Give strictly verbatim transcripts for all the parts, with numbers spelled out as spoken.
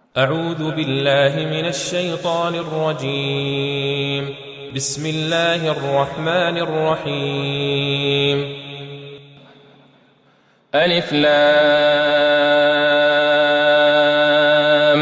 أعوذ بالله من الشيطان الرجيم. بسم الله الرحمن الرحيم. ألف لام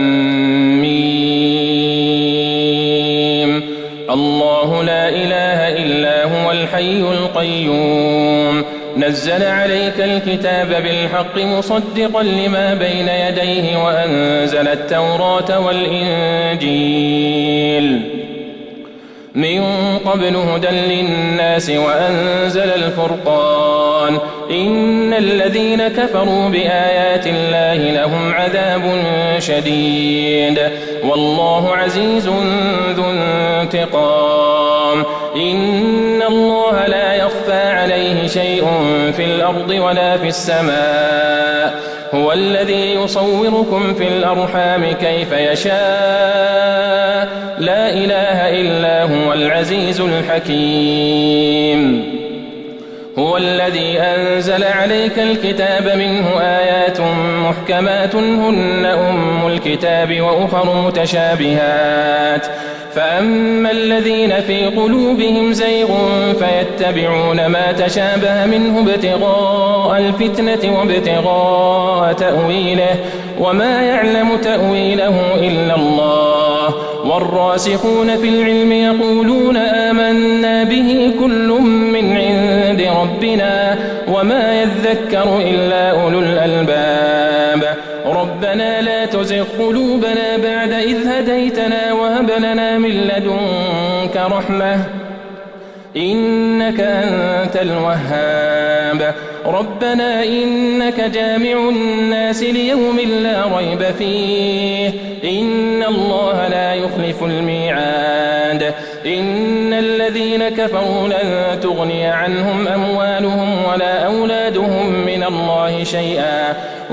ميم. الله لا إله إلا هو الحي القيوم نزل عليك الكتاب بالحق مصدقا لما بين يديه وأنزل التوراة والإنجيل من قبل هدى للناس وأنزل الفرقان إن الذين كفروا بآيات الله لهم عذاب شديد والله عزيز ذو انتقام. إن الله لا يخفى عليه شيء في الأرض ولا في السماء هو الذي يصوركم في الأرحام كيف يشاء لا إله إلا هو العزيز الحكيم. هو الذي أنزل عليك الكتاب منه آيات محكمات هن أم الكتاب وأخر متشابهات فأما الذين في قلوبهم زيغ فيتبعون ما تشابه منه ابتغاء الفتنة وابتغاء تأويله وما يعلم تأويله إلا الله والراسخون في العلم يقولون آمنا به كل من عند ربنا وما يذكر إلا أولو الألباب. ربنا لا تزغ قلوبنا بعد إذ هديتنا وهب لنا من لدنك رحمة إنك أنت الوهاب. ربنا إنك جامع الناس ليوم لا ريب فيه إن الله لا يخلف الميعاد. إن الذين كفروا لن تغني عنهم أموالهم ولا أولادهم من الله شيئا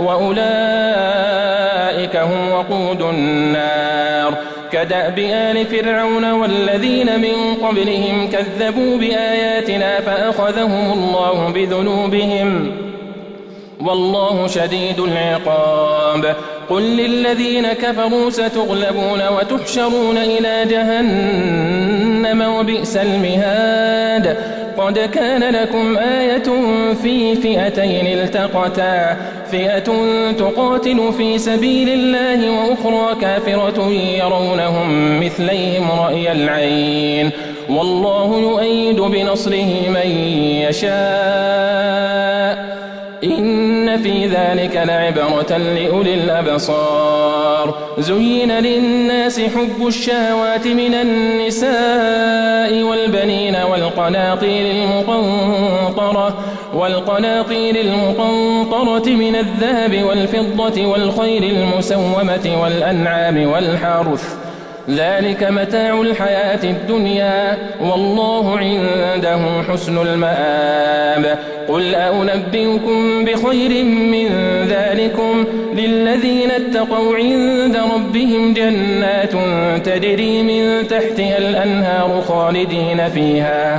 وأولئك هم وقود النار. كدأب آل فرعون والذين من قبلهم كذبوا بآياتنا فأخذهم الله بذنوبهم والله شديد العقاب. قل للذين كفروا ستغلبون وتحشرون إلى جهنم وبئس المهاد. قد كان لكم آية في فئتين التقتا فئة تقاتل في سبيل الله وأخرى كافرة يرونهم مثليهم رأي العين والله يؤيد بنصره من يشاء إن في ذلك لعبرة لأولي الأبصار. زين للناس حب الشهوات من النساء والبنين والقناطير المقنطرة والقناطير المقنطرة من الذهب والفضة والخيل المسومة والأنعام والحرث ذلك متاع الحياة الدنيا والله عنده حسن المآب. قل أنبئكم بخير من ذلكم للذين اتقوا عند ربهم جنات تجري من تحتها الأنهار خالدين فيها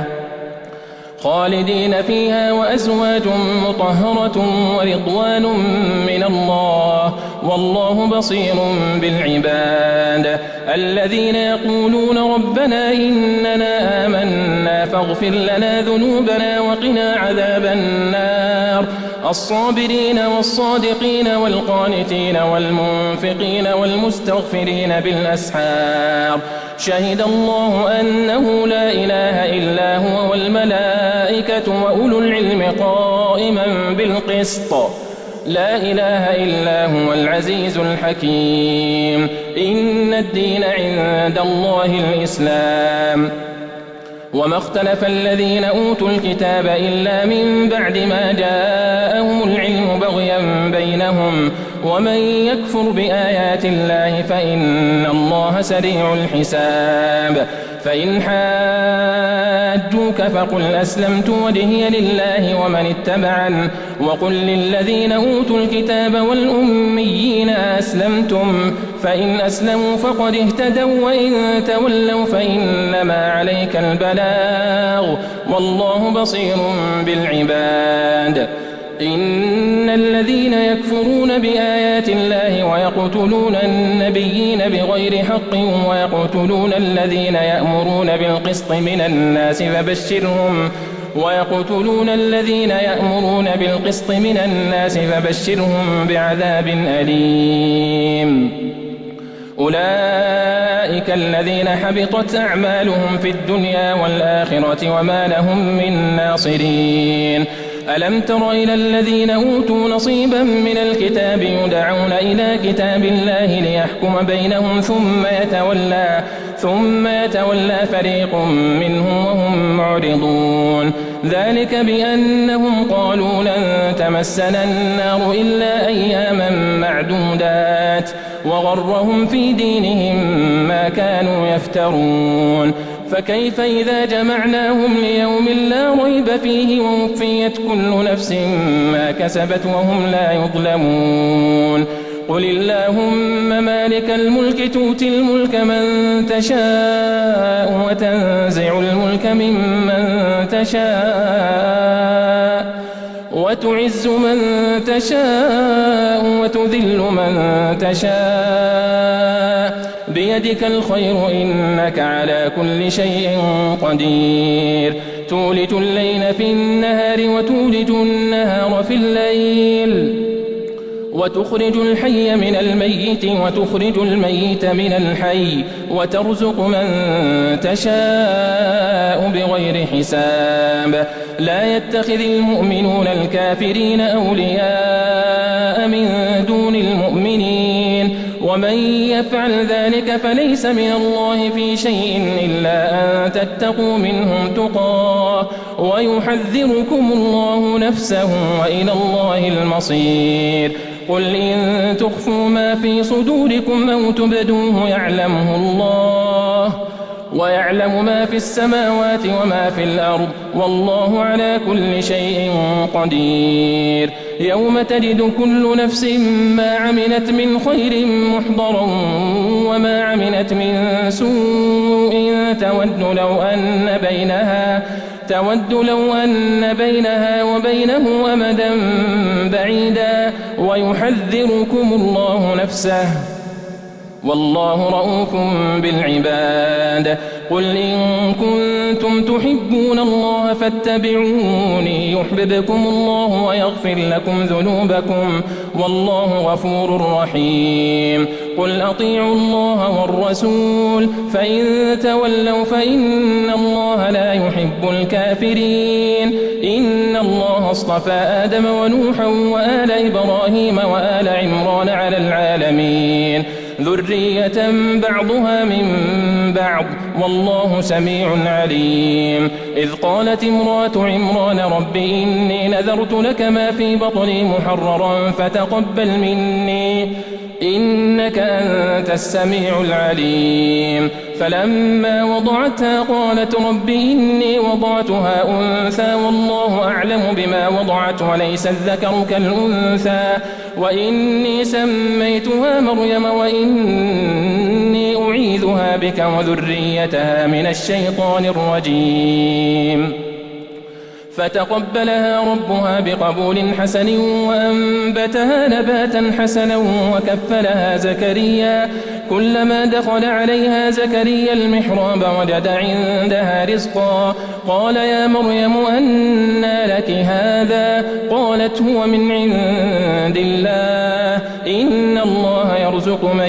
خالدين فيها وأزواج مطهرة ورضوان من الله والله بصير بالعباد. الذين يقولون ربنا إننا آمنا فاغفر لنا ذنوبنا وقنا عذاب النار. الصابرين والصادقين والقانتين والمنفقين والمستغفرين بالأسحار. شهد الله أنه لا إله إلا هو والملائكة وأولو العلم قائما بالقسط لا إله إلا هو العزيز الحكيم. إن الدين عند الله الإسلام وما اختلف الذين أوتوا الكتاب إلا من بعد ما جاءهم العلم بغيا بينهم ومن يكفر بآيات الله فإن الله سريع الحساب. فإن حاجوك فقل أسلمت وجهي لله ومن اتبعن وقل للذين أوتوا الكتاب والأميين أسلمتم فإن أسلموا فقد اهتدوا وإن تولوا فإنما عليك البلاغ والله بصير بالعباد. إن الذين يكفرون بآيات الله ويقتلون النبيين بغير حق ويقتلون الذين يأمرون بالقسط من الناس فبشرهم ويقتلون الذين يأمرون بالقسط من الناس فبشرهم بعذاب أليم. أولئك الذين حبطت أعمالهم في الدنيا والآخرة وما لهم من ناصرين. ألم تر إلى الذين أوتوا نصيبا من الكتاب يدعون إلى كتاب الله ليحكم بينهم ثم يتولى ثم يتولى فريق منهم وهم معرضون. ذلك بأنهم قالوا لن تمسنا النار إلا أياما معدودات وغرهم في دينهم ما كانوا يفترون. فكيف إذا جمعناهم ليوم لا ريب فيه ووفيت كل نفس ما كسبت وهم لا يظلمون. قل اللهم مالك الملك تؤتي الملك من تشاء وتنزع الملك ممن تشاء وتعز من تشاء وتذل من تشاء بيدك الخير إنك على كل شيء قدير. تولج الليل في النهار وتولج النهار في الليل وتخرج الحي من الميت وتخرج الميت من الحي وترزق من تشاء بغير حساب. لا يتخذ المؤمنون الكافرين أولياء من دون المؤمنين ومن يفعل ذلك فليس من الله في شيء إلا أن تتقوا منهم تقاه ويحذركم الله نفسه وإلى الله المصير. قل إن تخفوا ما في صدوركم أو تبدوه يعلمه الله ويعلم ما في السماوات وما في الأرض والله على كل شيء قدير. يوم تجد كل نفس ما عملت من خير محضرا وما عملت من سوء تود لو أن بينها تود لو أن بينها وبينه أمدا بعيدا ويحذركم الله نفسه والله رؤوف بالعباد. قل إن كنتم تحبون الله فاتبعوني يحببكم الله ويغفر لكم ذنوبكم والله غفور رحيم. قل أطيعوا الله والرسول فإن تولوا فإن الله لا يحب الكافرين. إن الله اصطفى آدم ونوحا وآل إبراهيم وآل عمران على العالمين ذرية بعضها من بعض والله سميع عليم. إذ قالت امرأة عمران رب إني نذرت لك ما في بطني محررا فتقبل مني إنك أنت السميع العليم. فلما وضعتها قالت رب إني وضعتها أنثى والله أعلم بما وضعت وليس الذكر كالأنثى وإني سميتها مريم وإني أعيذها بك وذريتها من الشيطان الرجيم. فتقبلها ربها بقبول حسن وأنبتها نباتا حسنا وكفلها زكريا. كلما دخل عليها زكريا المحراب وجد عندها رزقا قال يا مريم أنى لك هذا قالت هو من عند الله إن الله يرزق من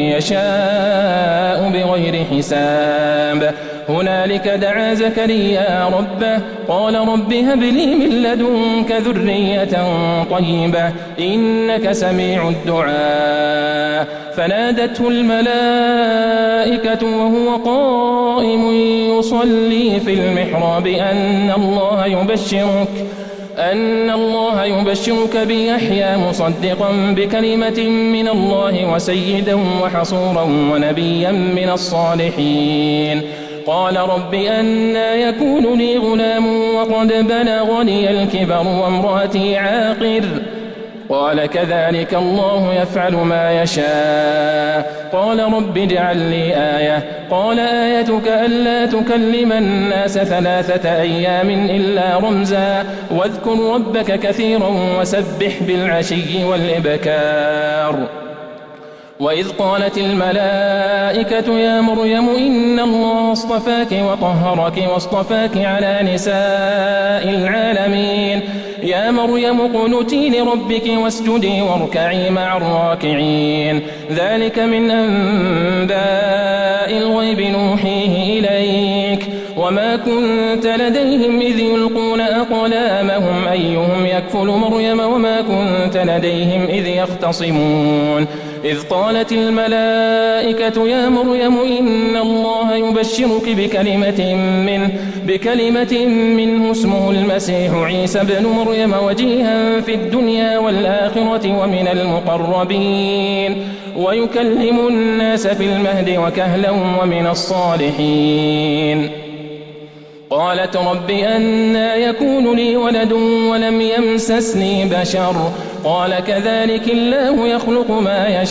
يشاء بغير حساب. هنالك دعا زكريا ربه قال رب هب لي من لدنك ذرية طيبة إنك سميع الدعاء. فنادته الملائكة وهو قائم يصلي في المحراب أن الله يبشرك أن الله يبشرك بيحيى مصدقا بكلمة من الله وسيدا وحصورا ونبيا من الصالحين. قال رب أنى يكون لي غلام وقد بلغني الكبر وامرأتي عاقر قال كذلك الله يفعل ما يشاء قال رب اجعل لي آية قال آيتك ألا تكلم الناس ثلاثة أيام إلا رمزا واذكر ربك كثيرا وسبح بالعشي والإبكار وإذ قالت الملائكة يا مريم إن الله اصطفاك وطهرك واصطفاك على نساء العالمين يا مريم اقنتي لربك واسجدي واركعي مع الراكعين ذلك من أنباء الغيب نوحيه إليك وما كنت لديهم إذ يلقون أقلامهم أيهم يكفل مريم وما كنت لديهم إذ يختصمون إذ قالت الملائكة يا مريم إن الله يبشرك بكلمة منه بكلمة منه اسمه المسيح عيسى ابن مريم وجيها في الدنيا والآخرة ومن المقربين ويكلم الناس في المهد وكهلا ومن الصالحين قالت رب أنى يكون لي ولد ولم يمسسني بشر قال كذلك الله يخلق ما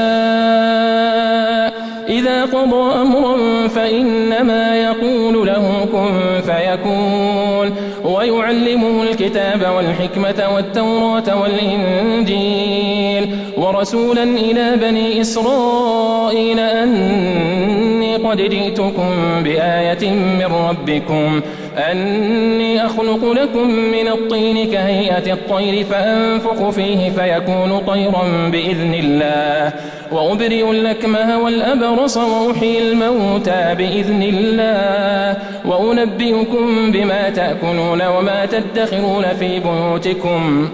يشاء إذا قضى أمرا فإنما يقول له كن فيكون ويعلمه الكتاب والحكمة والتوراة والإنجيل ورسولا إلى بني إسرائيل أني قد جئتكم بآية من ربكم أني أخلق لكم من الطين كهيئة الطير فأنفخ فيه فيكون طيرا بإذن الله وأبرئ الأكمه والأبرص وأحيي الموتى بإذن الله وأنبئكم بما تأكلون وما تدخرون في بيوتكم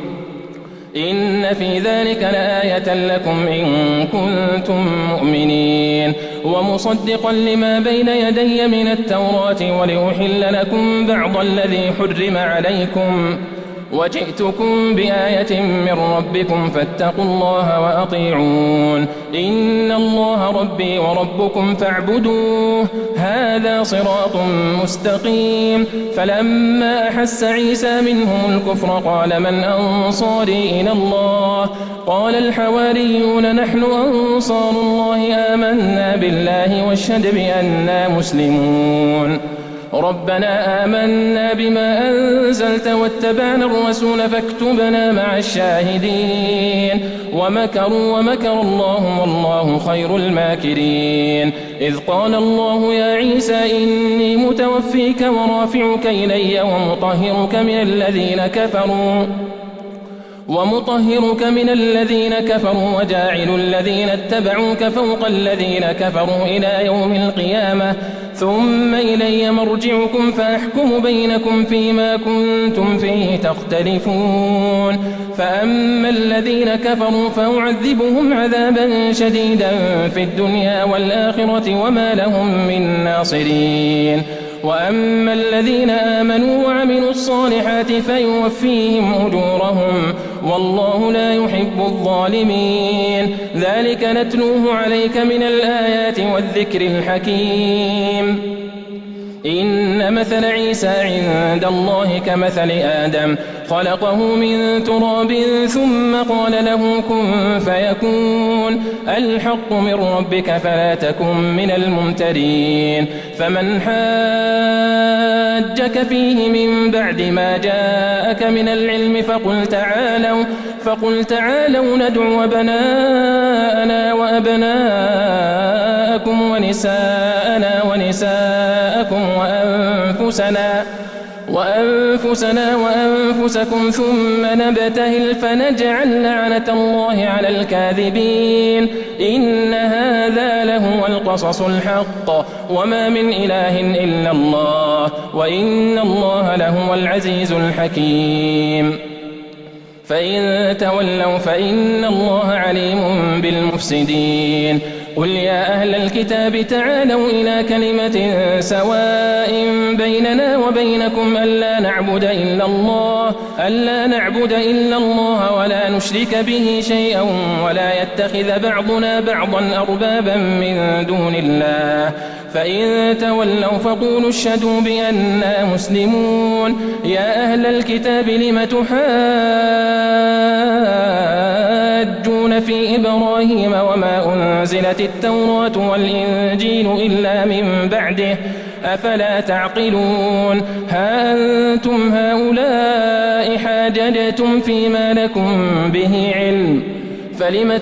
إن في ذلك لآية لكم إن كنتم مؤمنين ومصدقا لما بين يدي من التوراة ولأحل لكم بعض الذي حرم عليكم وجئتكم بآية من ربكم فاتقوا الله وأطيعون إن الله ربي وربكم فاعبدوه هذا صراط مستقيم فلما أحس عيسى منهم الكفر قال من أنصاري إلى الله قال الحواريون نحن أنصار الله آمنا بالله واشهد بأننا مسلمون ربنا آمنا بما أنزلت واتبعنا الرسول فاكتبنا مع الشاهدين ومكروا ومكر الله والله خير الماكرين إذ قال الله يا عيسى إني متوفيك ورافعك إلي ومطهرك من الذين كفروا ومطهرك من الذين كفروا وجاعل الذين اتبعوك فوق الذين كفروا إلى يوم القيامة ثم إلي مرجعكم فأحكم بينكم فيما كنتم فيه تختلفون فأما الذين كفروا فأعذبهم عذابا شديدا في الدنيا والآخرة وما لهم من ناصرين وأما الذين آمنوا وعملوا الصالحات فيوفيهم أجورهم والله لا يحب الظالمين ذلك نتلوه عليك من الآيات والذكر الحكيم إن مثل عيسى عند الله كمثل آدم خلقه من تراب ثم قال له كن فيكون الحق من ربك فلا تكن من الممترين فمن حاجك فيه من بعد ما جاءك من العلم فقل تعالوا فقل تعالوا ندعو أبناءنا وأبناءكم ونساءنا ونساءكم وأنفسنا وأنفسنا وأنفسكم ثم نبتهل فنجعل لعنة الله على الكاذبين إن هذا لهو القصص الحق وما من إله إلا الله وإن الله لهو العزيز الحكيم فإن تولوا فإن الله عليم بالمفسدين قل يا أهل الكتاب تعالوا إلى كلمة سواء بيننا وبينكم ألا نعبد إلا الله ألا نعبد إلا الله ولا نشرك به شيئا ولا يتخذ بعضنا بعضا أربابا من دون الله فإن تولوا فقولوا اشهدوا بأننا مسلمون يا أهل الكتاب لم تحاجون يحاجون في إبراهيم وما أنزلت التوراة والإنجيل إلا من بعده أفلا تعقلون ها أنتم هؤلاء حاججتم فيما لكم به علم فلم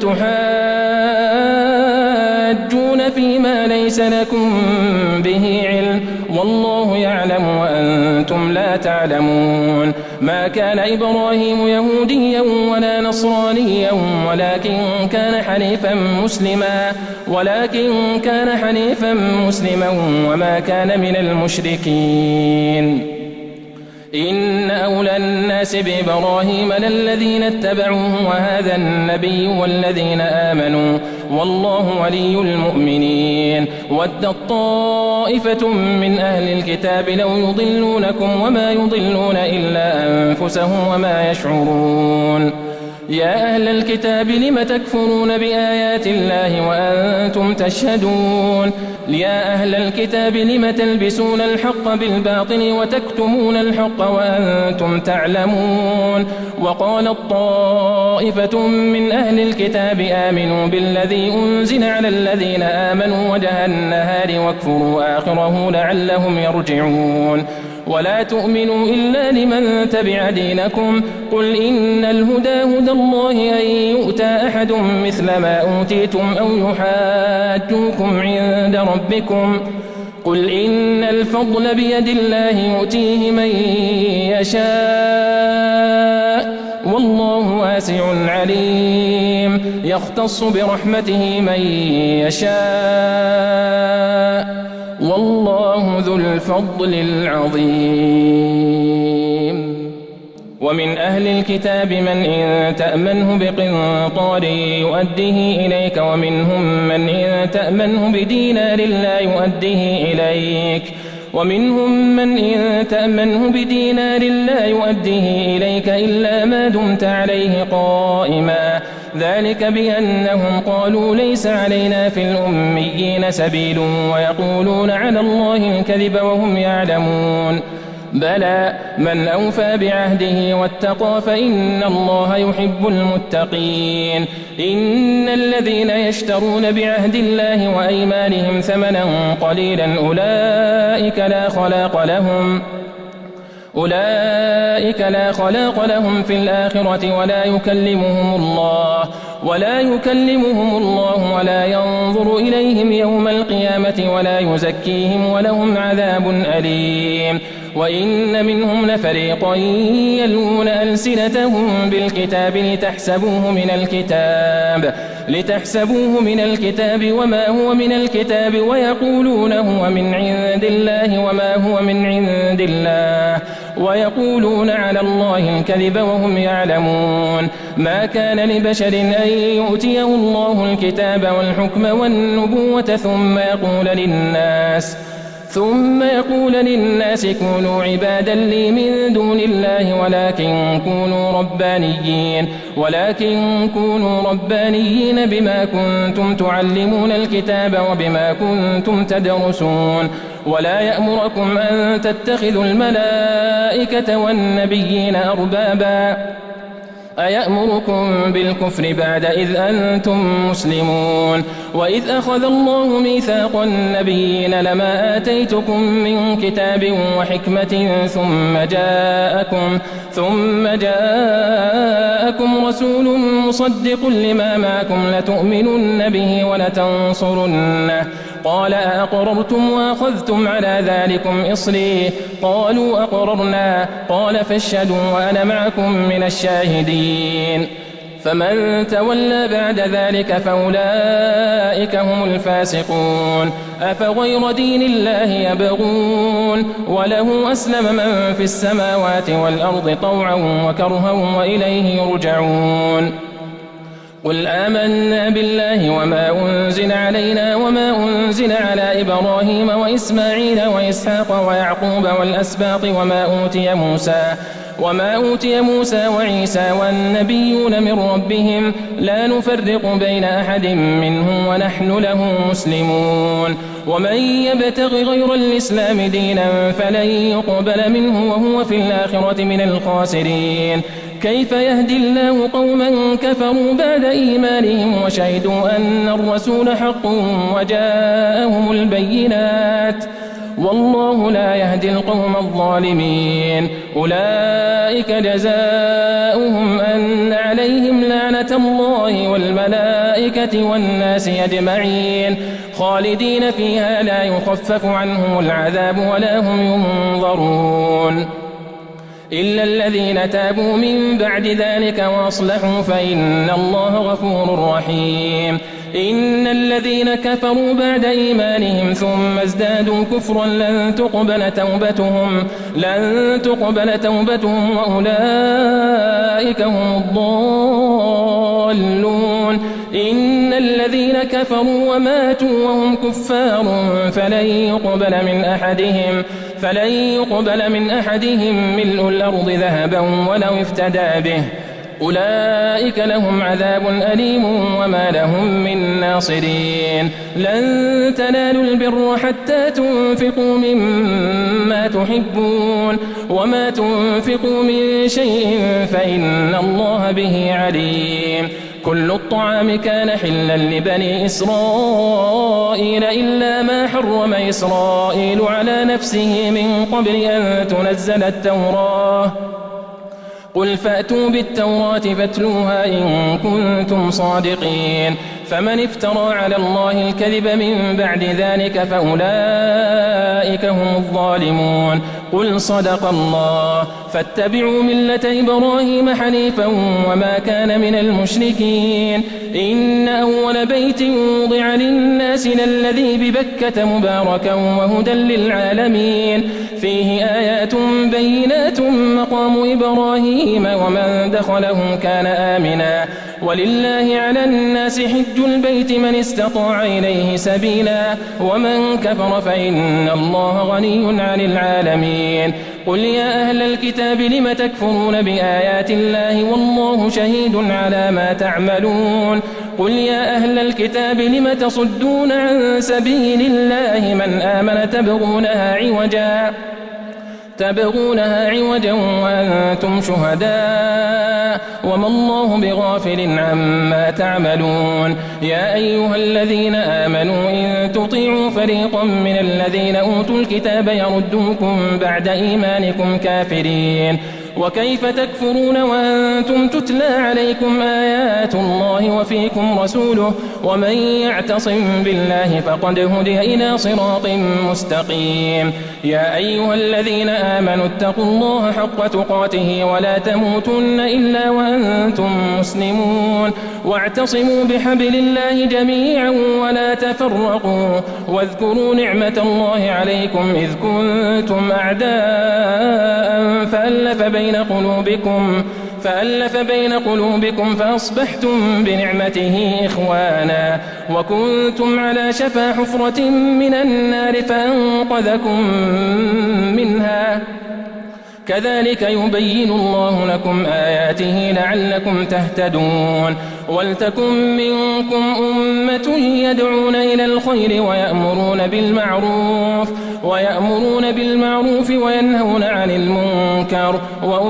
تحاجون فيما ليس لكم به علم والله يعلم وأنتم لا تعلمون ما كان إبراهيم يهوديا ولا نصرانيا ولكن كان حنيفا مسلما ولكن كان حنيفا مسلما وما كان من المشركين إن أولى الناس بإبراهيم للذين اتبعوه وهذا النبي والذين آمنوا والله ولي المؤمنين ودت طائفة من أهل الكتاب لو يضلونكم وما يضلون إلا أنفسهم وما يشعرون يا أهل الكتاب لم تكفرون بآيات الله وأنتم تشهدون يا أهل الكتاب لم تلبسون الحق بالباطل وتكتمون الحق وأنتم تعلمون وقالت طائفة من أهل الكتاب آمنوا بالذي أنزل على الذين آمنوا وجه النهار واكفروا آخره لعلهم يرجعون ولا تؤمنوا إلا لمن تبع دينكم قل إن الهدى هدى الله أن يؤتى أحد مثل ما أوتيتم أو يحاجوكم عند ربكم قل إن الفضل بيد الله يؤتيه من يشاء والله واسع عليم يختص برحمته من يشاء والله ذو الفضل العظيم ومن أهل الكتاب من إن تأمنه بقنطار يؤديه إليك ومنهم من إن تأمنه بدينار لا يؤديه إليك ومنهم من إن تأمنه بدينار لا يؤديه إليك إلا ما دمت عليه قائما ذلك بأنهم قالوا ليس علينا في الأميين سبيل ويقولون على الله الكذب وهم يعلمون بلى من أوفى بعهده واتقى فإن الله يحب المتقين إن الذين يشترون بعهد الله وأيمانهم ثمنا قليلا أولئك لا خلاق لهم أولئك لا خلاق لهم في الآخرة ولا يكلمهم الله ولا يكلمهم الله ولا ينظر إليهم يوم القيامة ولا يزكيهم ولهم عذاب أليم وإن منهم لفريقا يلوون ألسنتهم بالكتاب لتحسبوه من الكتاب لتحسبوه من الكتاب وما هو من الكتاب ويقولون هو من عند الله وما هو من عند الله ويقولون على الله الكذب وهم يعلمون ما كان لبشر أن يؤتيه الله الكتاب والحكم والنبوة ثم يقول للناس ثم يقول للناس كونوا عبادا لي من دون الله ولكن كونوا ربانيين ولكن كونوا ربانيين بما كنتم تعلمون الكتاب وبما كنتم تدرسون ولا يأمركم أن تتخذوا الملائكة والنبيين أربابا أيأمركم بالكفر بعد إذ أنتم مسلمون وإذ أخذ الله ميثاق النبيين لما آتيتكم من كتاب وحكمة ثم جاءكم ثم جاءكم رسول مصدق لما معكم لتؤمنن به ولتنصرنه قال أأقررتم وأخذتم على ذلكم إصري قالوا أقررنا قال فاشهدوا وأنا معكم من الشاهدين فمن تولى بعد ذلك فأولئك هم الفاسقون أفغير دين الله يبغون وله أسلم من في السماوات والأرض طوعا وكرها وإليه يرجعون قل آمنا بالله وما أنزل علينا وما أنزل على إبراهيم وإسماعيل وإسحاق ويعقوب والأسباط وما أوتي موسى وما أوتي موسى وعيسى والنبيون من ربهم لا نفرق بين أحد منهم ونحن له مسلمون ومن يبتغ غير الإسلام دينا فلن يقبل منه وهو في الآخرة من الخاسرين كيف يهدي الله قوما كفروا بعد إيمانهم وشهدوا أن الرسول حق وجاءهم البينات والله لا يهدي القوم الظالمين. أولئك جزاؤهم أن عليهم لعنة الله والملائكة والناس أجمعين خالدين فيها لا يخفف عنهم العذاب ولا هم ينظرون إلا الذين تابوا من بعد ذلك وأصلحوا فإن الله غفور رحيم. إن الذين كفروا بعد إيمانهم ثم ازدادوا كفرا لن تقبل توبتهم لن تقبل توبتهم وأولئك هم الضالون. إن الذين كفروا وماتوا وهم كفار فلن يقبل من أحدهم فلن يقبل من أحدهم ملء الأرض ذهبا ولو افتدى به أولئك لهم عذاب أليم وما لهم من ناصرين. لن تنالوا البر حتى تنفقوا مما تحبون وما تنفقوا من شيء فإن الله به عليم. كل الطعام كان حلا لبني إسرائيل إلا ما حرم إسرائيل على نفسه من قبل أن تنزل التوراة قل فأتوا بالتوراة فاتلوها إن كنتم صادقين. فمن افترى على الله الكذب من بعد ذلك فأولئك هم الظالمون. قل صدق الله فاتبعوا ملة إبراهيم حنيفا وما كان من المشركين. إن أول بيت وضع للناس للذي ببكة مباركا وهدى للعالمين فيه آيات بينات مقام إبراهيم ومن دخله كان آمنا ولله على الناس حج البيت من استطاع إليه سبيلا ومن كفر فإن الله غني عن العالمين. قل يا أهل الكتاب لم تكفرون بآيات الله والله شهيد على ما تعملون. قل يا أهل الكتاب لم تصدون عن سبيل الله من آمن تبغونها عوجا تبغونها عوجا وأنتم شهداء وما الله بغافل عما تعملون. يا أيها الذين آمنوا إن تطيعوا فريقا من الذين أوتوا الكتاب يردوكم بعد إيمانكم كافرين. وكيف تكفرون وأنتم تتلى عليكم آيات الله وفيكم رسوله ومن يعتصم بالله فقد هدي إلى صراط مستقيم. يا أيها الذين آمنوا اتقوا الله حق تقاته ولا تموتن إلا وأنتم مسلمون واعتصموا بحبل الله جميعا ولا تفرقوا واذكروا نعمة الله عليكم إذ كنتم أعداء فألف بين قلوبكم فألف بين قلوبكم فأصبحتم بنعمته إخوانا وكنتم على شفا حفرة من النار فأنقذكم منها كذلك يبين الله لكم آياته لعلكم تهتدون. ولتكن منكم أمة يدعون إلى الخير ويأمرون بالمعروف ويأمرون بالمعروف وينهون عن المنكر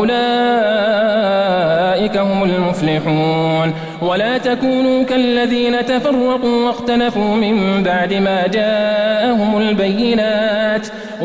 وأولئك هم المفلحون. ولا تكونوا كالذين تفرقوا واختلفوا من بعد ما جاءهم البينات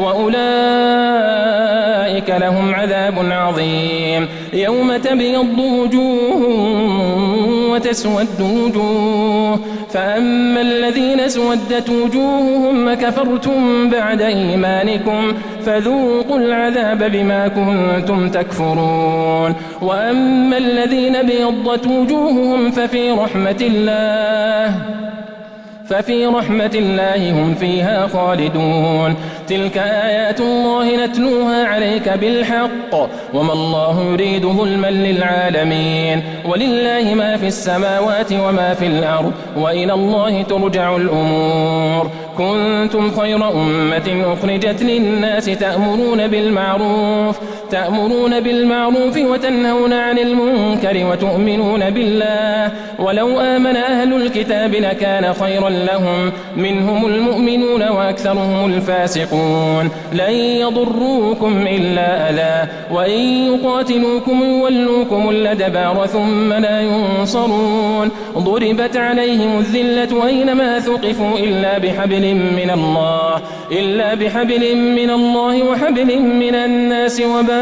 وأولئك لهم عذاب عظيم. يوم تبيض وجوه وتسود وجوه فأما الذين سودت وجوههم كفرتم بعد إيمانكم فذوقوا العذاب بما كنتم تكفرون. وأما الذين بيضت وجوههم ففي رحمة الله ففي رحمة الله هم فيها خالدون. تلك آيات الله نتلوها عليك بالحق وما الله يريد ظلما للعالمين. ولله ما في السماوات وما في الأرض وإلى الله ترجع الأمور. كنتم خير أمة أخرجت للناس تأمرون بالمعروف تأمرون بالمعروف وتنهون عن المنكر وتؤمنون بالله ولو آمن أهل الكتاب لكان خيرا لهم منهم المؤمنون وأكثرهم الفاسقون. لن يضروكم إلا أذى وإن يقاتلوكم يولوكم الأدبار ثم لا ينصرون. ضربت عليهم الذلة أينما ثقفوا إلا بحبل من الله إلا بحبل من الله وحبل من الناس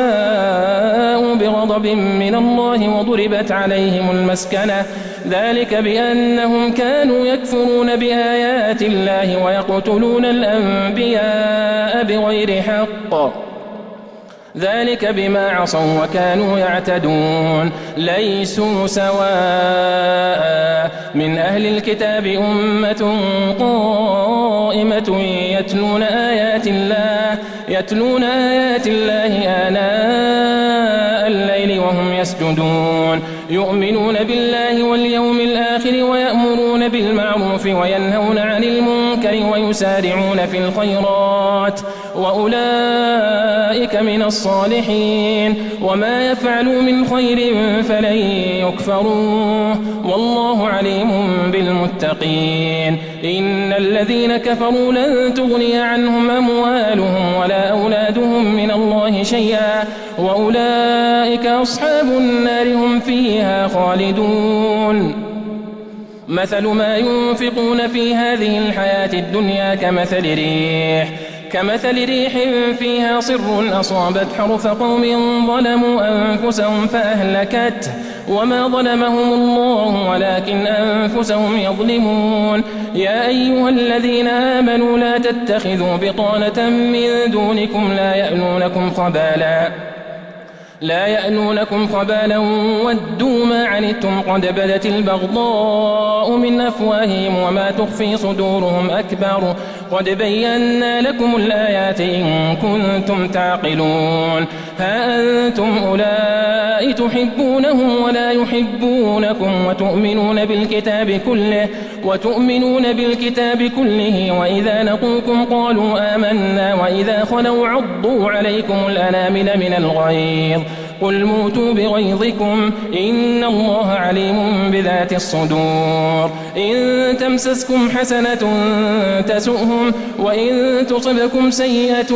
وباءوا بغضب من الله وضربت عليهم المسكنة ذلك بأنهم كانوا يكفرون بآيات الله ويقتلون الأنبياء بغير حق ذلك بما عصوا وكانوا يعتدون. ليسوا سواء من أهل الكتاب أمة قائمة يتلون آيات الله يتلون آيات الله آناء الليل وهم يسجدون يؤمنون بالله واليوم الآخر ويأمرون بالمعروف وينهون عن المنكر ويسارعون في الخيرات وأولئك من الصالحين. وما يفعلوا من خير فلن يكفروه والله عليم بالمتقين. إن الذين كفروا لن تغني عنهم أموالهم ولا أولادهم من الله شيئا وأولئك أصحاب النار هم فيها خالدون. مثل ما ينفقون في هذه الحياة الدنيا كمثل ريح كمثل ريح فيها صر أصابت حرث قوم ظلموا أنفسهم فأهلكته وما ظلمهم الله ولكن أنفسهم يظلمون. يا أيها الذين آمنوا لا تتخذوا بطانة من دونكم لا يألونكم خبالا لا يألونكم خبالا ودوا ما عنتم قد بدت البغضاء من أفواههم وما تخفي صدورهم أكبر قد بينا لكم الآيات إن كنتم تعقلون. ها أنتم أولئك تحبونهم ولا يحبونكم وتؤمنون بالكتاب كله وتؤمنون بالكتاب كله وإذا لقوكم قالوا آمنا وإذا خلوا عضوا عليكم الأنامل من الغيظ قل موتوا بغيظكم إن الله عليم بذات الصدور. إن تمسسكم حسنة تسؤهم وإن تصبكم سيئة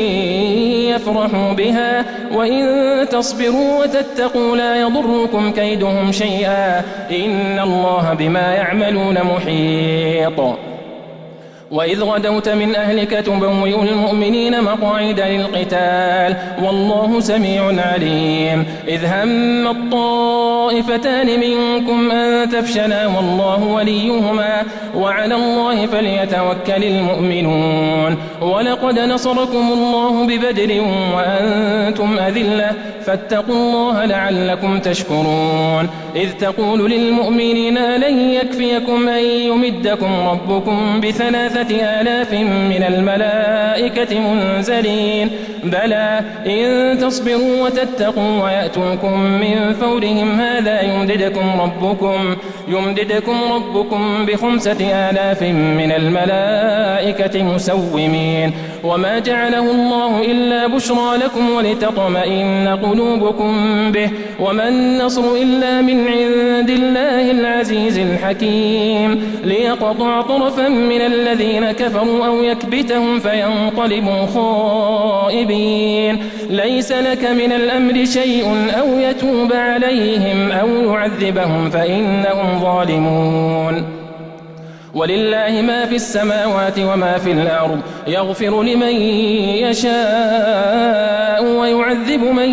يفرحوا بها وإن تصبروا وتتقوا لا يضركم كيدهم شيئا إن الله بما يعملون محيط. وإذ غدوت من أهلك تبوئ المؤمنين مقاعد للقتال والله سميع عليم. إذ هم الطائفتان منكم أن تفشلا والله وليهما وعلى الله فليتوكل المؤمنون. ولقد نصركم الله ببدر وأنتم أذلة فاتقوا الله لعلكم تشكرون. إذ تقول للمؤمنين لن يكفيكم أن يمدكم ربكم بثلاثة آلاف من الملائكة منزلين بلى إن تصبروا وتتقوا ويأتوكم من فورهم هذا يمددكم ربكم يمددكم ربكم بخمسة آلاف من الملائكة مسومين. وما جعله الله إلا بشرى لكم ولتطمئن قلوبكم به وما النصر إلا من عند الله العزيز الحكيم. ليقطع طرفا من الذين كفروا أو يكبتهم فينقلبوا خائبين. ليس لك من الأمر شيء أو يتوب عليهم أو يعذبهم فإنهم ظالمون. ولله ما في السماوات وما في الأرض يغفر لمن يشاء ويعذب من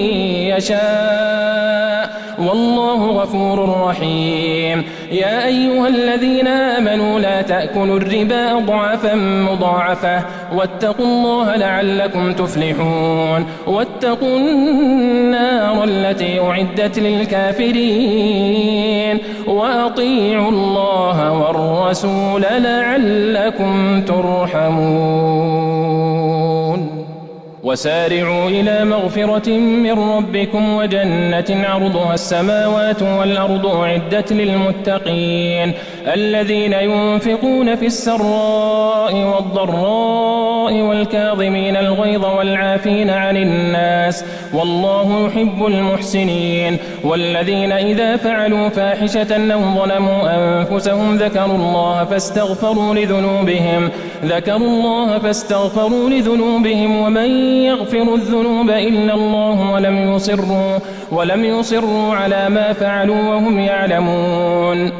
يشاء والله غفور رحيم. يا أيها الذين آمنوا لا تأكلوا الربا أضعافا مضاعفة واتقوا الله لعلكم تفلحون. واتقوا النار التي أعدت للكافرين وأطيعوا الله والرسول لعلكم ترحمون. وسارعوا إلى مغفرة من ربكم وجنة عرضها السماوات والأرض أعدت للمتقين الذين ينفقون في السراء والضراء والكاظمين الغيظ والعافين عن الناس والله يحب المحسنين والذين إذا فعلوا فاحشة أو ظلموا أنفسهم ذكروا الله فاستغفروا لذنوبهم ذكروا الله فاستغفروا لذنوبهم ومن يغفر الذنوب إلا الله ولم يصروا ولم يصروا على ما فعلوا وهم يعلمون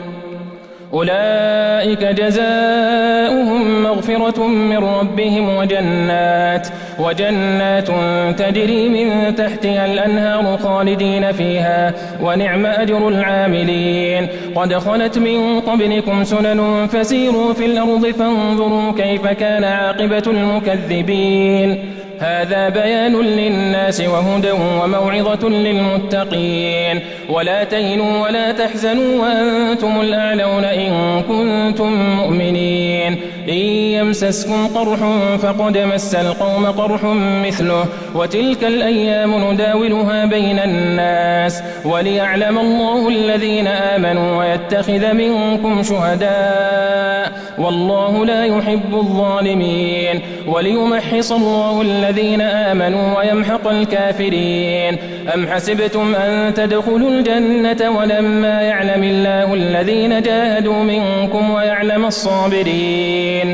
أولئك جزاؤهم مغفرة من ربهم وجنات وجنات تجري من تحتها الأنهار خالدين فيها ونعم أجر العاملين قد خلت من قبلكم سنن فسيروا في الأرض فانظروا كيف كان عاقبة المكذبين هذا بيان للناس وهدى وموعظة للمتقين ولا تهنوا ولا تحزنوا وأنتم الأعلون إن كنتم مؤمنين إن يمسسكم قرح فقد مس القوم قرح مثله وتلك الأيام نداولها بين الناس وليعلم الله الذين آمنوا ويتخذ منكم شهداء والله لا يحب الظالمين وليمحص الله الذين آمنوا ويمحق الكافرين أم حسبتم أن تدخلوا الجنة ولما يعلم الله الذين جاهدوا منكم ويعلم الصابرين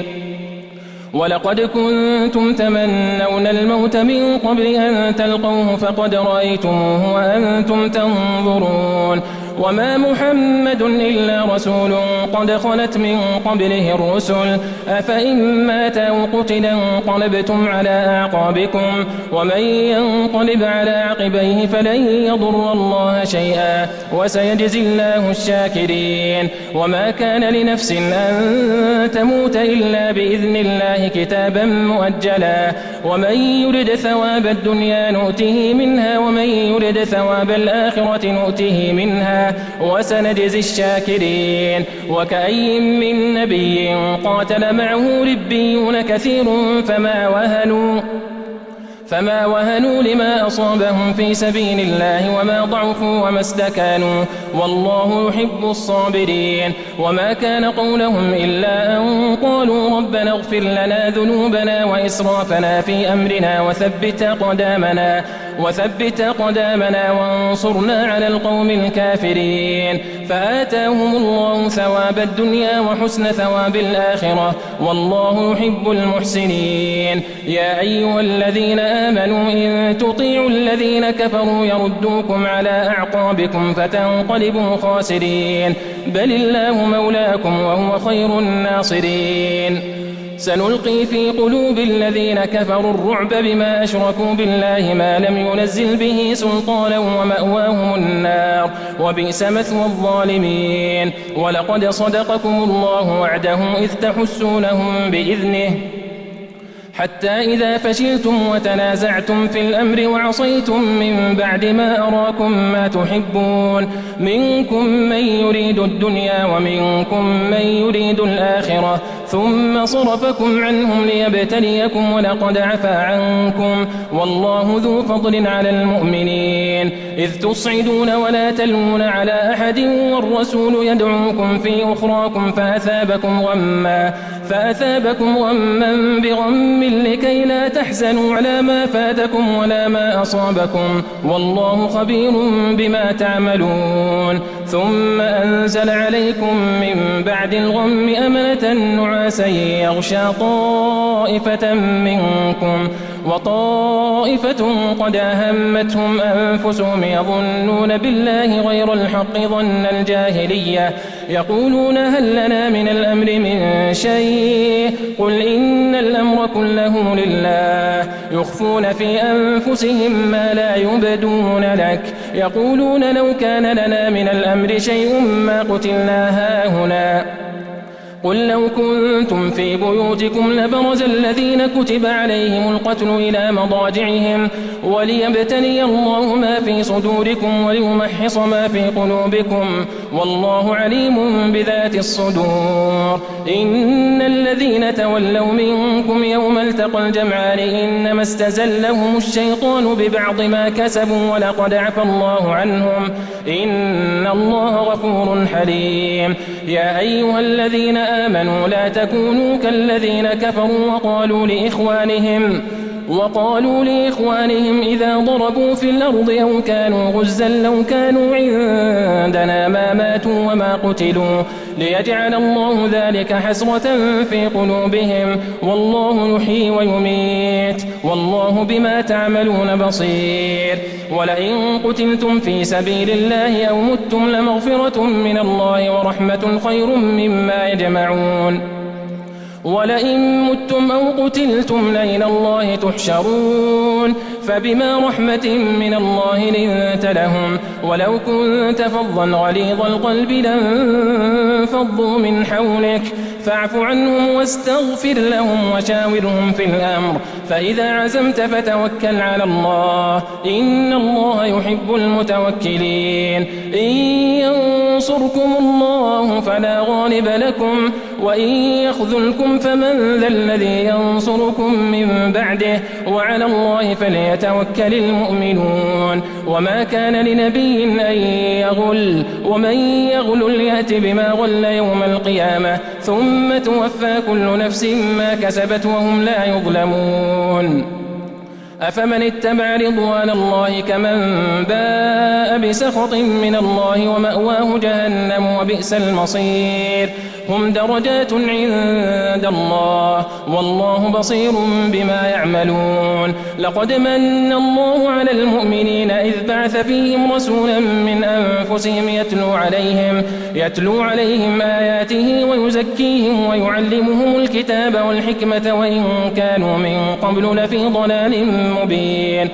ولقد كنتم تمنون الموت من قبل أن تلقوه فقد رأيتموه وأنتم تنظرون وما محمد إلا رسول قد خلت من قبله الرسل أفإن مات أو قتل انقلبتم على أعقابكم ومن ينقلب على عقبيه فلن يضر الله شيئا وسيجزي الله الشاكرين وما كان لنفس أن تموت إلا بإذن الله كتابا مؤجلا ومن يرد ثواب الدنيا نؤته منها ومن يرد ثواب الآخرة نؤته منها وسنجزي الشاكرين وكأي من نبي قاتل معه ربيون كثير فما وهنوا فما وهنوا لما أصابهم في سبيل الله وما ضعفوا وما استكانوا والله يحب الصابرين وما كان قولهم إلا أن قالوا ربنا اغفر لنا ذنوبنا وإسرافنا في أمرنا وثبت أقدامنا وثبت أقدامنا وانصرنا على القوم الكافرين فآتاهم الله ثواب الدنيا وحسن ثواب الآخرة والله يحب المحسنين يا أيها الذين آمنوا إن تطيعوا الذين كفروا يردوكم على أعقابكم فتنقلبوا خاسرين بل الله مولاكم وهو خير الناصرين سنلقي في قلوب الذين كفروا الرعب بما أشركوا بالله ما لم ينزل به سلطانا ومأواهم النار وبئس مثوى الظالمين ولقد صدقكم الله وعده إذ تحسونهم بإذنه حتى إذا فشلتم وتنازعتم في الأمر وعصيتم من بعد ما أراكم ما تحبون منكم من يريد الدنيا ومنكم من يريد الآخرة ثم صرفكم عنهم ليبتليكم ولقد عفا عنكم والله ذو فضل على المؤمنين إذ تصعدون ولا تلوون على أحد والرسول يدعوكم في أخراكم فأثابكم غما فأثابكم غما بغم لكي لا تحزنوا على ما فاتكم ولا ما أصابكم والله خبير بما تعملون ثم أنزل عليكم من بعد الغم أمنة نعاسا يغشى طائفة منكم وطائفة قد أهمتهم أنفسهم يظنون بالله غير الحق ظن الجاهلية يقولون هل لنا من الأمر من شيء قل إن الأمر كله لله يخفون في أنفسهم ما لا يبدون لك يقولون لو كان لنا من الأمر شيء ما قتلنا هاهنا قل لو كنتم في بيوتكم لبرز الذين كتب عليهم القتل إلى مضاجعهم وليبتلي الله ما في صدوركم وليمحص ما في قلوبكم والله عليم بذات الصدور إن الذين الذين تولوا منكم يوم التقى الجمعان إنما استزلهم الشيطان ببعض ما كسبوا ولقد عفى الله عنهم إن الله غفور حليم. يا أيها الذين آمنوا لا تكونوا كالذين كفروا وقالوا لإخوانهم وقالوا لإخوانهم إذا ضربوا في الأرض أو كانوا غزا لو كانوا عندنا ما ماتوا وما قتلوا ليجعل الله ذلك حسرة في قلوبهم والله يحيي ويميت والله بما تعملون بصير. ولئن قتلتم في سبيل الله أو متم لمغفرة من الله ورحمة خير مما يجمعون. ولئن متم أو قتلتم لإلى الله تحشرون فبما رحمة من الله لنت لهم ولو كنت فظا غليظ القلب لانفضوا من حولك فاعف عنهم واستغفر لهم وشاورهم في الأمر فإذا عزمت فتوكل على الله إن الله يحب المتوكلين. إن ينصركم الله فلا غالب لكم وإن يخذلكم فمن ذا الذي ينصركم من بعده وعلى الله فليتوكل المؤمنون. وما كان لنبي أن يغل ومن يغل يأت بما غل يوم القيامة ثم توفى كل نفس ما كسبت وهم لا يظلمون. أفمن اتبع رضوان الله كمن باء بسخط من الله ومأواه جهنم وبئس المصير. هم درجات عند الله والله بصير بما يعملون. لقد من الله على المؤمنين إذ بعث فيهم رسولا من أنفسهم يتلو عليهم يتلو عليهم آياته ويزكيهم ويعلمهم الكتاب والحكمة وإن كانوا من قبل لفي ضلال مبين.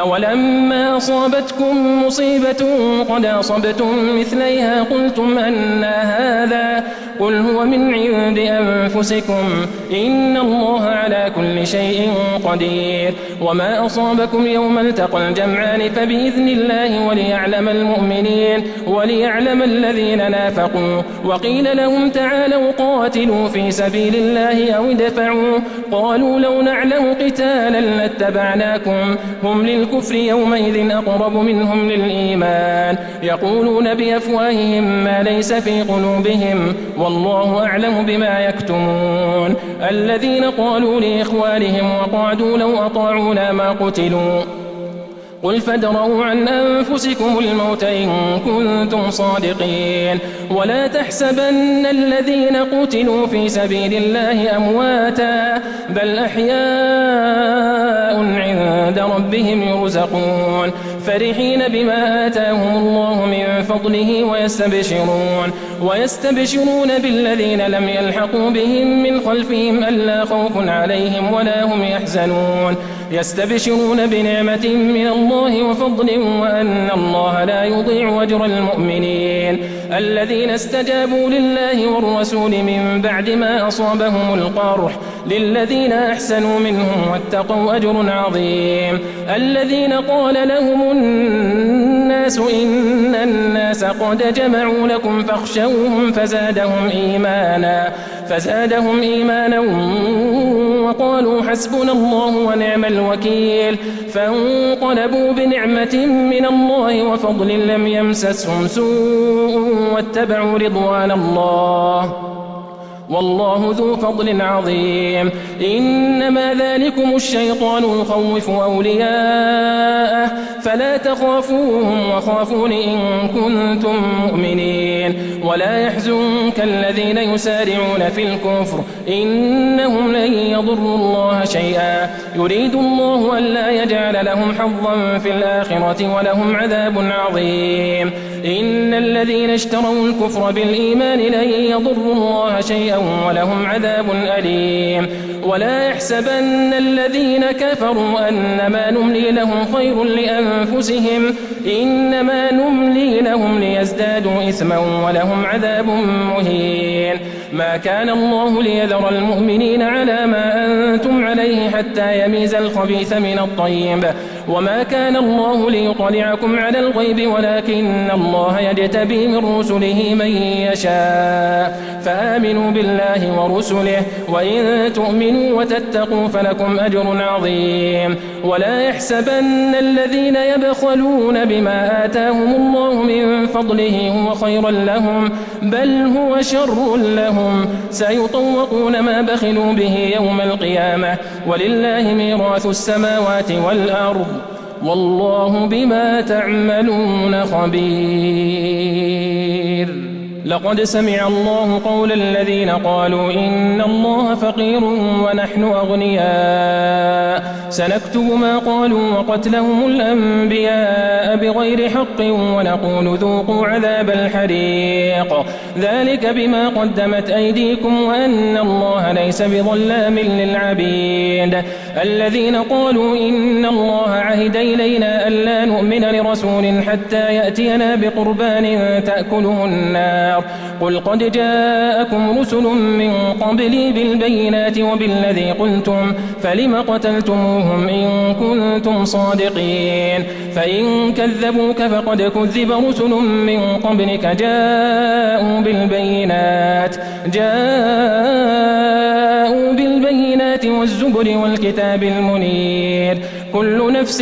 أولما أصابتكم مصيبة قد أصبتم مثليها قلتم أن هذا قل هو من عند أنفسكم إن الله على كل شيء قدير. وما أصابكم يوم التقى الجمعان فبإذن الله وليعلم المؤمنين وليعلم الذين نافقوا. وقيل لهم تعالوا قاتلوا في سبيل الله أو ادفعوا قالوا لو نعلم قتالا لاتبعناكم هم للكفر يومئذ أقرب منهم للإيمان يقولون بأفواههم ما ليس في قلوبهم والله أعلم بما يكتمون. الذين قالوا لإخوانهم وقعدوا لو أطاعونا ما قتلوا قل فادرءوا عن أنفسكم الموت إن كنتم صادقين. ولا تحسبن الذين قتلوا في سبيل الله أمواتا بل أحياء عند ربهم يرزقون فرحين بما آتاهم الله من فضله ويستبشرون ويستبشرون بالذين لم يلحقوا بهم من خلفهم ألا خوف عليهم ولا هم يحزنون يستبشرون بنعمة من الله وفضل وأن الله لا يضيع أجر المؤمنين. الذين استجابوا لله والرسول من بعد ما أصابهم القرح للذين أحسنوا منهم واتقوا أجر عظيم. الذين قال لهم الناس إن الناس قد جمعوا لكم فاخشوهم فزادهم إيمانا فزادهم إيمانا وقالوا حسبنا الله ونعم الوكيل فانقلبوا بنعمة من الله وفضل لم يمسسهم سوء واتبعوا رضوان الله والله ذو فضل عظيم. إنما ذلكم الشيطان يخوف أولياءه فلا تخافوهم وخافون إن كنتم مؤمنين. ولا يحزنك الذين يسارعون في الكفر إنهم لن يضروا الله شيئا يريد الله ألا يجعل لهم حظا في الآخرة ولهم عذاب عظيم. إن الذين اشتروا الكفر بالإيمان لن يضروا الله شيئا ولهم عذاب أليم. ولا يحسبن الذين كفروا أنما نملي لهم خير لأنفسهم إنما نملي لهم ليزدادوا إثما ولهم عذاب مهين. ما كان الله ليذر المؤمنين على ما أنتم عليه حتى يميز الخبيث من الطيب وما كان الله ليطلعكم على الغيب ولكن الله يجتبي من رسله من يشاء فآمنوا بالله ورسله وإن تؤمنوا وتتقوا فلكم أجر عظيم ولا يحسبن الذين يبخلون بما آتاهم الله من فضله هو خيرا لهم بل هو شر لهم سيطوقون ما بخلوا به يوم القيامة ولله ميراث السماوات والأرض والله بما تعملون خبير. لقد سمع الله قول الذين قالوا إن الله فقير ونحن أغنياء سنكتب ما قالوا وقتلهم الأنبياء بغير حق ونقول ذوقوا عذاب الحريق ذلك بما قدمت أيديكم وأن الله ليس بظلام للعبيد. الذين قالوا إن الله عهد إلينا ألا نؤمن لرسول حتى يأتينا بقربان تأكله النار قل قد جاءكم رسل من قبلي بالبينات وبالذي قلتم فلم قتلتموهم إن كنتم صادقين فإن كذبوك فقد كذب رسل من قبلك جاءوا بالبينات جاءوا بالبينات والزبر والكتاب المنير كل نفس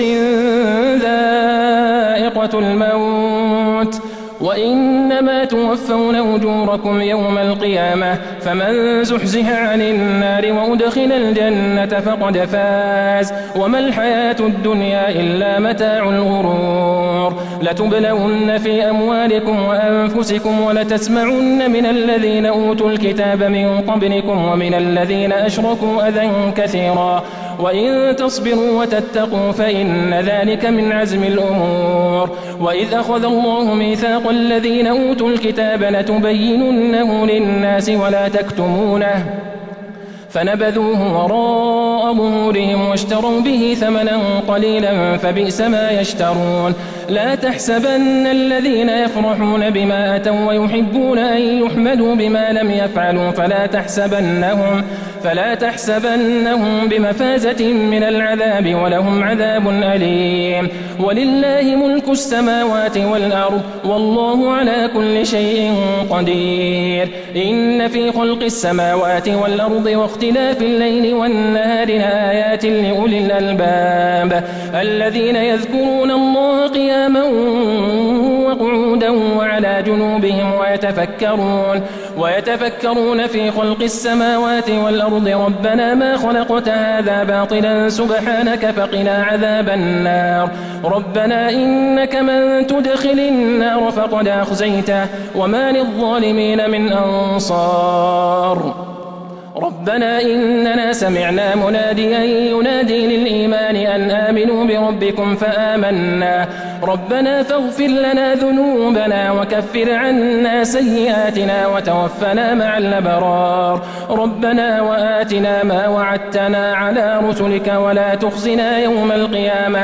ذائقة الموت وإنما توفون أجوركم يوم القيامة فمن زحزح عن النار وأدخل الجنة فقد فاز وما الحياة الدنيا إلا متاع الغرور. لتبلون في أموالكم وأنفسكم ولتسمعن من الذين أوتوا الكتاب من قبلكم ومن الذين أشركوا أذى كثيرا وإن تصبروا وتتقوا فإن ذلك من عزم الأمور. وإذ أخذ الله ميثاق الذين أوتوا الكتاب لتبيننه للناس ولا تكتمونه فنبذوه وراء ظهورهم واشتروا به ثمنا قليلا فبئس ما يشترون. لا تحسبن الذين يفرحون بما أتوا ويحبون أن يحمدوا بما لم يفعلوا فلا تحسبنهم فلا تحسبنهم بمفازة من العذاب ولهم عذاب أليم. ولله ملك السماوات والأرض والله على كل شيء قدير. إن في خلق السماوات والأرض واختلاف الليل والنهار لآيات لأولي الألباب الذين يذكرون الله قياما وقعودا وعلى جنوبهم ويتفكرون ويتفكرون في خلق السماوات والأرض ربنا ما خلقت هذا باطلا سبحانك فقنا عذاب النار. ربنا إنك من تدخل النار فقد أخزيته وما للظالمين من أنصار. ربنا إننا سمعنا مناديا ينادي للإيمان أن آمنوا بربكم فآمنا ربنا فاغفر لنا ذنوبنا وكفر عنا سيئاتنا وتوفنا مع الأبرار. ربنا وآتنا ما وعدتنا على رسلك ولا تخزنا يوم القيامة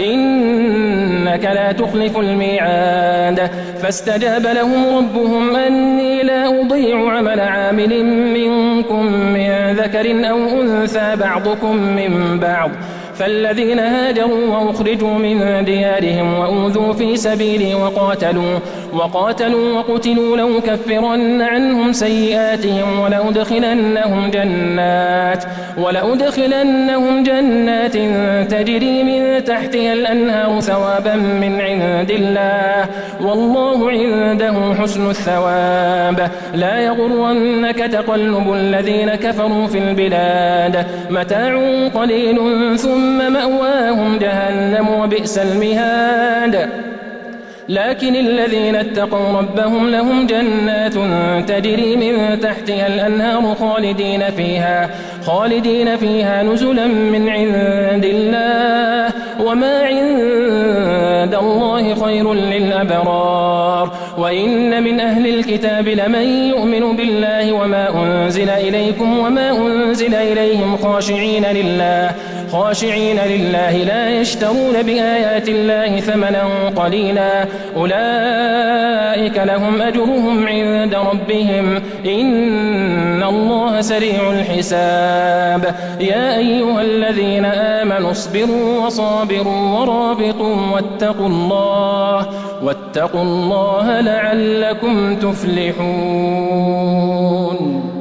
إنك لا تخلف الميعاد. فاستجاب لهم ربهم أني لا أضيع عمل عامل منكم من ذكر أو أنثى بعضكم من بعض فالذين هاجروا وأخرجوا من ديارهم وأوذوا في سبيلي وقاتلوا وقاتلوا وقتلوا لأكفرن عنهم سيئاتهم ولأدخلنهم جنات ولأدخلنهم جنات تجري من تحتها الأنهار ثوابا من عند الله والله عنده حسن الثواب. لا يغرنك تقلب الذين كفروا في البلاد متاع قليل ثم ثم مأواهم جهنم وبئس المهاد. لكن الذين اتقوا ربهم لهم جنات تجري من تحتها الأنهار خالدين فيها خالدين فيها نزلا من عند الله وما عند الله خير للأبرار. وإن من أهل الكتاب لمن يؤمن بالله وما أنزل إليكم وما أنزل إليهم خاشعين لله خاشعين لله لا يشترون بآيات الله ثمنا قليلا أولئك لهم أجرهم عند ربهم إن الله سريع الحساب يا أيها الذين آمنوا اصبروا وصابروا ورابطوا واتقوا الله واتقوا الله لعلكم تفلحون.